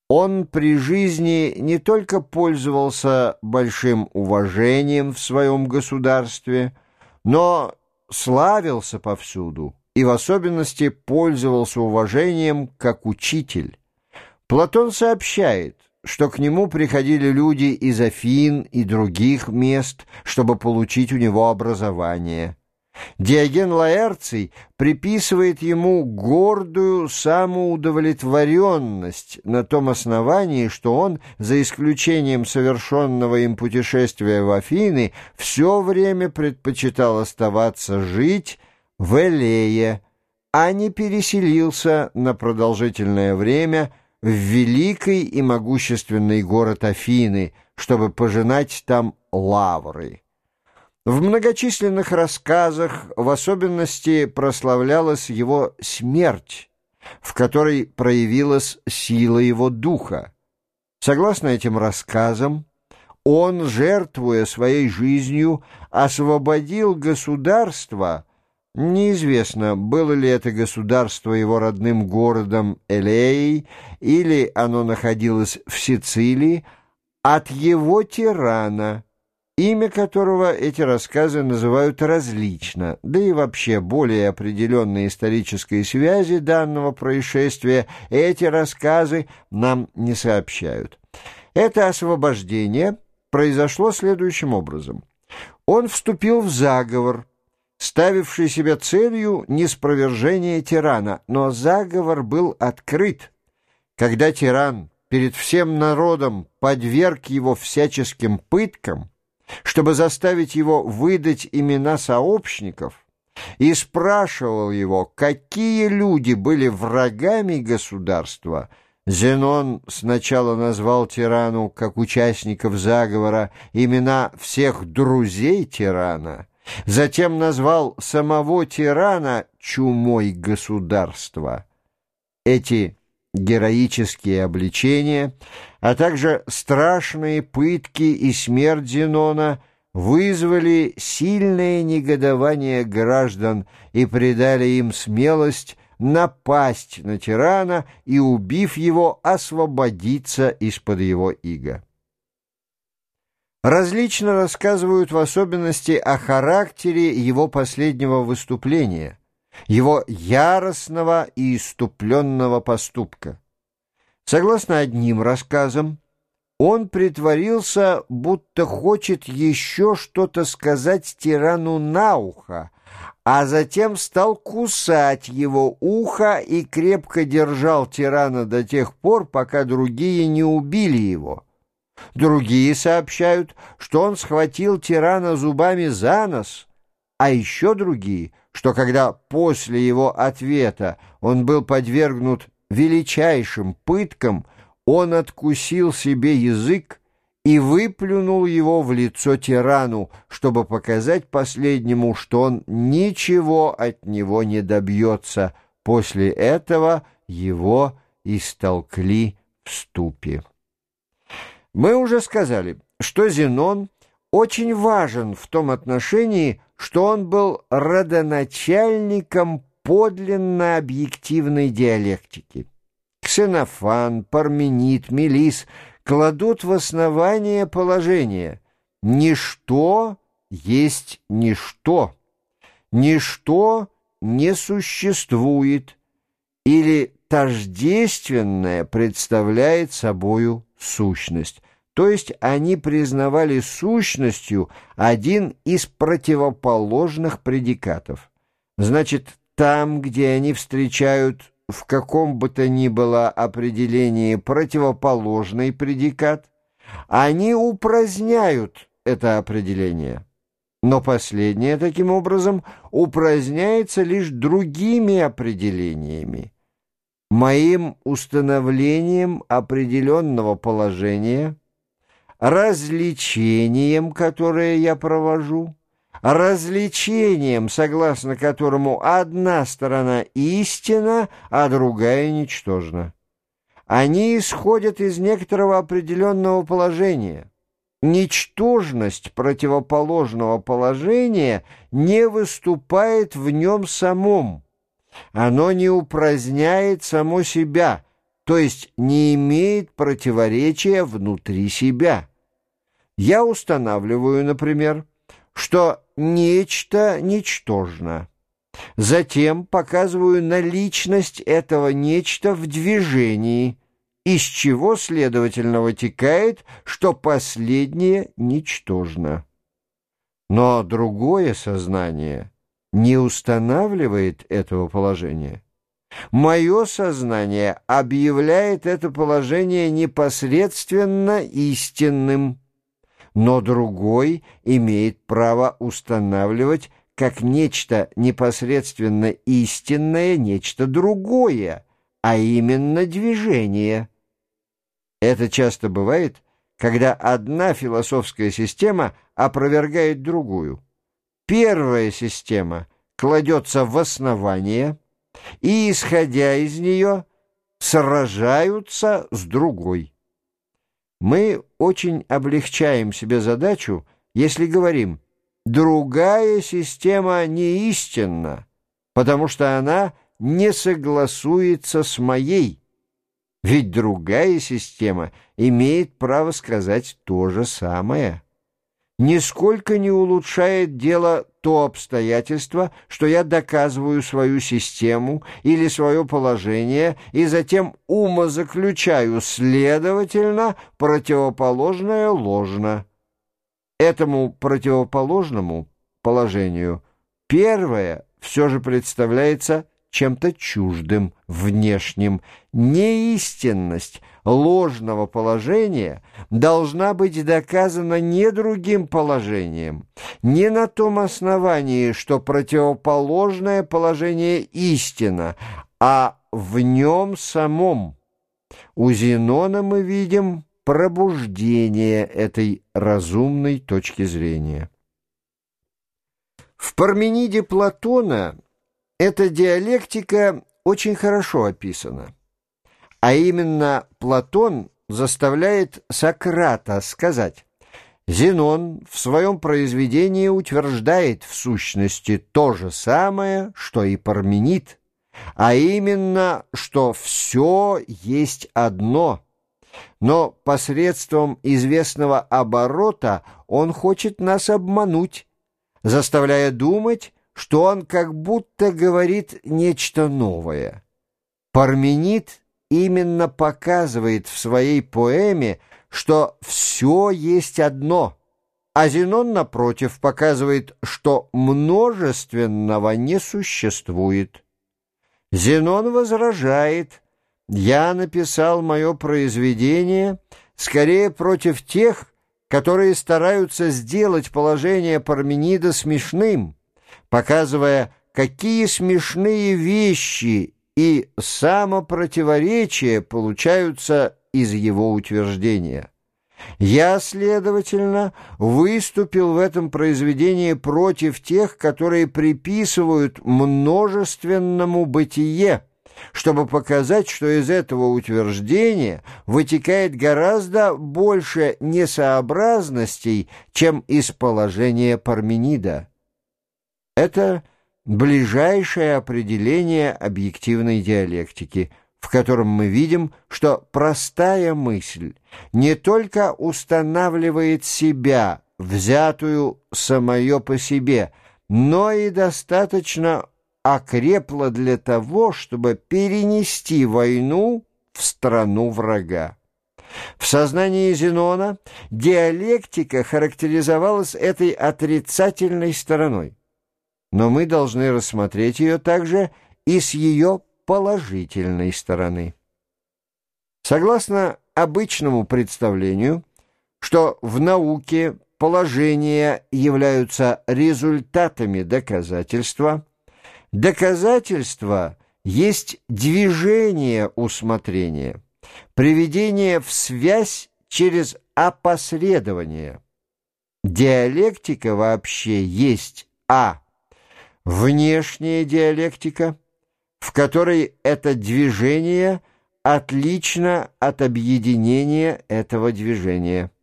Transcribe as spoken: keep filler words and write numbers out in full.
Он при жизни не только пользовался большим уважением в своем государстве, но славился повсюду и в особенности пользовался уважением как учитель. Платон сообщает, что к нему приходили люди из Афин и других мест, чтобы получить у него образование. Диоген Лаэрций приписывает ему гордую самоудовлетворенность на том основании, что он, за исключением совершенного им путешествия в Афины, все время предпочитал оставаться жить в Элее, а не переселился на продолжительное время в великий и могущественный город Афины, чтобы пожинать там лавры. В многочисленных рассказах в особенности прославлялась его смерть, в которой проявилась сила его духа. Согласно этим рассказам, он, жертвуя своей жизнью, освободил государство. Неизвестно, было ли это государство его родным городом Элеей, или оно находилось в Сицилии, от его тирана, имя которого эти рассказы называют различно, да и вообще более определенные исторические связи данного происшествия эти рассказы нам не сообщают. Это освобождение произошло следующим образом. Он вступил в заговор, ставивший себе целью ниспровержение тирана, но заговор был открыт. Когда тиран перед всем народом подверг его всяческим пыткам, чтобы заставить его выдать имена сообщников, и спрашивал его, какие люди были врагами государства, Зенон сначала назвал тирану, как участников заговора, имена всех друзей тирана, затем назвал самого тирана чумой государства. Эти героические обличения, а также страшные пытки и смерть Зенона вызвали сильное негодование граждан и придали им смелость напасть на тирана и, убив его, освободиться из-под его ига. Различно рассказывают в особенности о характере его последнего выступления, его яростного и исступленного поступка. Согласно одним рассказам, он притворился, будто хочет еще что-то сказать тирану на ухо, а затем стал кусать его ухо и крепко держал тирана до тех пор, пока другие не убили его. Другие сообщают, что он схватил тирана зубами за нос, а еще другие, что когда после его ответа он был подвергнут величайшим пыткам, он откусил себе язык и выплюнул его в лицо тирану, чтобы показать последнему, что он ничего от него не добьется. После этого его истолкли в ступе. Мы уже сказали, что Зенон очень важен в том отношении, что он был родоначальником подлинно объективной диалектики. Ксенофан, Парменид, Мелис кладут в основание положение «ничто есть ничто», «ничто не существует» или «тождественное представляет собою сущность». То есть они признавали сущностью один из противоположных предикатов. Значит, там, где они встречают в каком бы то ни было определении противоположный предикат, они упраздняют это определение. Но последнее, таким образом, упраздняется лишь другими определениями. Моим установлением определенного положения, развлечением, которое я провожу, развлечением, согласно которому одна сторона истина, а другая ничтожна. Они исходят из некоторого определенного положения. Ничтожность противоположного положения не выступает в нем самом. Оно не упраздняет само себя, то есть не имеет противоречия внутри себя. Я устанавливаю, например, что нечто ничтожно. Затем показываю наличность этого нечто в движении, из чего, следовательно, вытекает, что последнее ничтожно. Но другое сознание не устанавливает этого положения. Мое сознание объявляет это положение непосредственно истинным, но другой имеет право устанавливать как нечто непосредственно истинное, нечто другое, а именно движение. Это часто бывает, когда одна философская система опровергает другую. Первая система кладется в основание, и, исходя из нее, сражаются с другой. Мы очень облегчаем себе задачу, если говорим: другая система не истинна, потому что она не согласуется с моей. Ведь другая система имеет право сказать то же самое. Нисколько не улучшает дело то обстоятельство, что я доказываю свою систему или свое положение и затем умозаключаю, следовательно, противоположное ложно. Этому противоположному положению первое все же представляется чем-то чуждым, внешним. Неистинность ложного положения должна быть доказана не другим положением, не на том основании, что противоположное положение истина, а в нем самом. У Зенона мы видим пробуждение этой разумной точки зрения. В Пармениде Платона эта диалектика очень хорошо описана. А именно, Платон заставляет Сократа сказать: Зенон в своем произведении утверждает в сущности то же самое, что и Парменид, а именно, что все есть одно. Но посредством известного оборота он хочет нас обмануть, заставляя думать, что он как будто говорит нечто новое. Парменид именно показывает в своей поэме, что все есть одно, а Зенон, напротив, показывает, что множественного не существует. Зенон возражает: «Я написал мое произведение скорее против тех, которые стараются сделать положение Парменида смешным, показывая, какие смешные вещи и самопротиворечия получаются из его утверждения. Я, следовательно, выступил в этом произведении против тех, которые приписывают множественному бытие, чтобы показать, что из этого утверждения вытекает гораздо больше несообразностей, чем из положения Парменида». Это ближайшее определение объективной диалектики, в котором мы видим, что простая мысль не только устанавливает себя, взятую самое по себе, но и достаточно окрепла для того, чтобы перенести войну в страну врага. В сознании Зенона диалектика характеризовалась этой отрицательной стороной, но мы должны рассмотреть ее также и с ее положительной стороны. Согласно обычному представлению, что в науке положения являются результатами доказательства, доказательство есть движение усмотрения, приведение в связь через опосредование. Диалектика вообще есть а. внешняя диалектика, в которой это движение отлично от объединения этого движения.